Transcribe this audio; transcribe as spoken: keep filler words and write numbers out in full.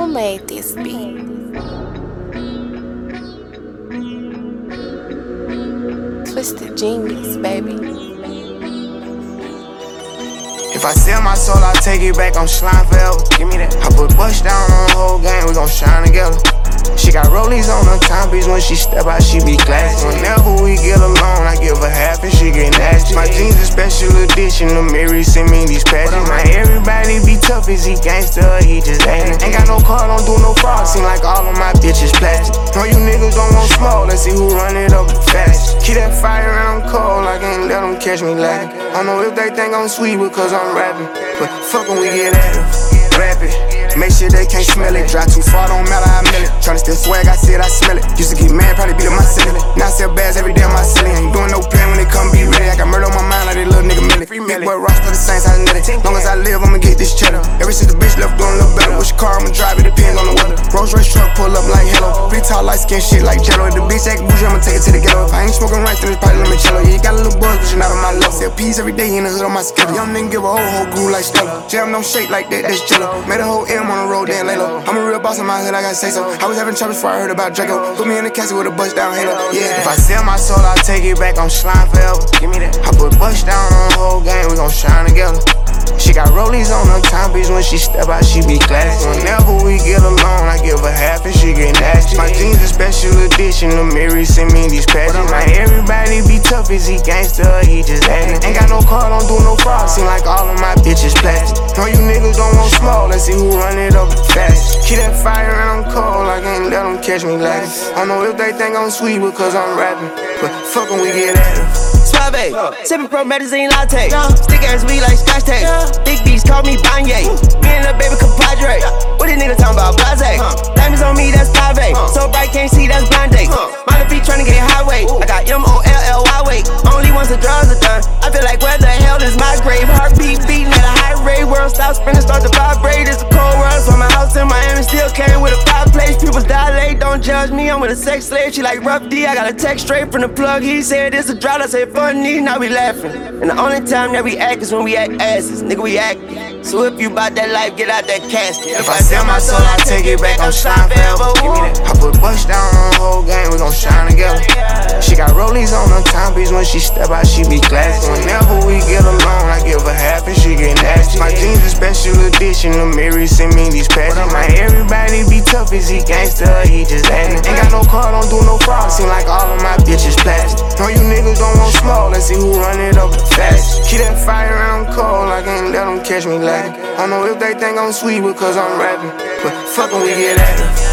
Who made this beat? Twisted Genius, baby. If I sell my soul, I'll take it back, I'm slime forever. Give me that. I put bust down on the whole game, we gon' shine together. She got rollies on her timepiece, when she step out, she be classy. Whenever we get alone, I give her half and she get nasty. My jeans a special edition, the Mary send me these patches. Man, everybody be tough, is he gangster, he just actin'. Ain't got no car, don't do no fraud, seem like all of my bitches plastic. No, you niggas don't want smoke, let's see who run it up the fastest. Keep that fire around cold, I can't let them catch me lacking. I don't know if they think I'm sweet because I'm rapping, but fuck when we get at it. Rap it, make sure they can't smell it. Drive too far, don't matter, I mill it. Tryna steal swag, I see it, I smell it. Used to get mad, probably beat up my ceiling. Now I sell bags every day on my ceiling. Ain't doing no plan when they come be ready. I got murder on my mind like that little nigga Millie. Big boy Ross for the Saints, I net it. Long as I live, I'ma get this cheddar. Ever since the bitch left, doing a little better. Which car I'ma drive, it depends on the weather. Rolls Royce truck, pull up like hello. Pretty tall, light skin shit like jello. If the bitch act bougie, I'ma take it to the ghetto. If I ain't smoking right, then it's probably limoncello. Yeah, you got a little buzz, but you're not on my level. Sell peas every day in the hood on my schedule. Young nigga give a whole whole groove like Stella. Jam don't shake like that, that's jello. Made a whole M on the road, then lay low. I'm a real boss in my hood, I gotta say so. I was having trouble before I heard about Draco. Put me in the casket with a bust down halo. Yeah, if I sell my soul, I'll take it back, I'm slime forever. Give me that. I put bust down on the whole game, we gon' shine together. She got rollies on her timepiece, when she step out, she be classy. Whenever we get alone, I give her half and she get nasty. My jeans a special edition, the Mary send me these patches. Man, everybody be tough, is he gangster, he just actin'. Ain't got no car, don't do no fraud, seem like all of my bitches plastic. No, you niggas don't want smoke, let's see who run it up the fastest. Keep that fire around cold, I can't let them catch me lacking. I don't know if they think I'm sweet because I'm rapping, but fuck when we get at it. Suave, sippin' pro medicine latte. Stick ass weed like scotch tape. Big beats call me Kanye. Me and the baby compadre. What these niggas talking about? Blase. Diamonds on me, that's private. So bright, can't see, that's blind date. My feet tryna get highway. I got M O L L Y weight. Only once the drugs are done. I feel like where the hell is my grave? Heartbeat beating at a high rate. World stops spinning, start to vibrate. It's a cold world, so my house in Miami still came with a fireplace. People dilate, don't judge me. I'm with a sex slave. She like rough D. I got a text straight from the plug. He said it's a drought. I said funny, now we laughing. And the only time that we act is when we act asses. Nigga, we act. So if you bout that life, get out that casket. If I sell my soul, I take it back, I'm slime forever. Give me that. I put bust down on the whole game, we gon' shine together. She got rollies on her timepiece, when she step out, she be classy. Whenever we get alone, I give her half and she get nasty. My jeans a special edition, the Mary send me these patches. Man, everybody be tough, is he gangster, he just actin'. Ain't got no car, don't do no fraud, seem like all of my bitches plastic. No, you niggas don't want smoke, let's see who run it up the fastest. Keep that fire around cold, I can't let them catch me lacking. I don't know if they think I'm sweet because I'm rapping, but fuck when we get at it.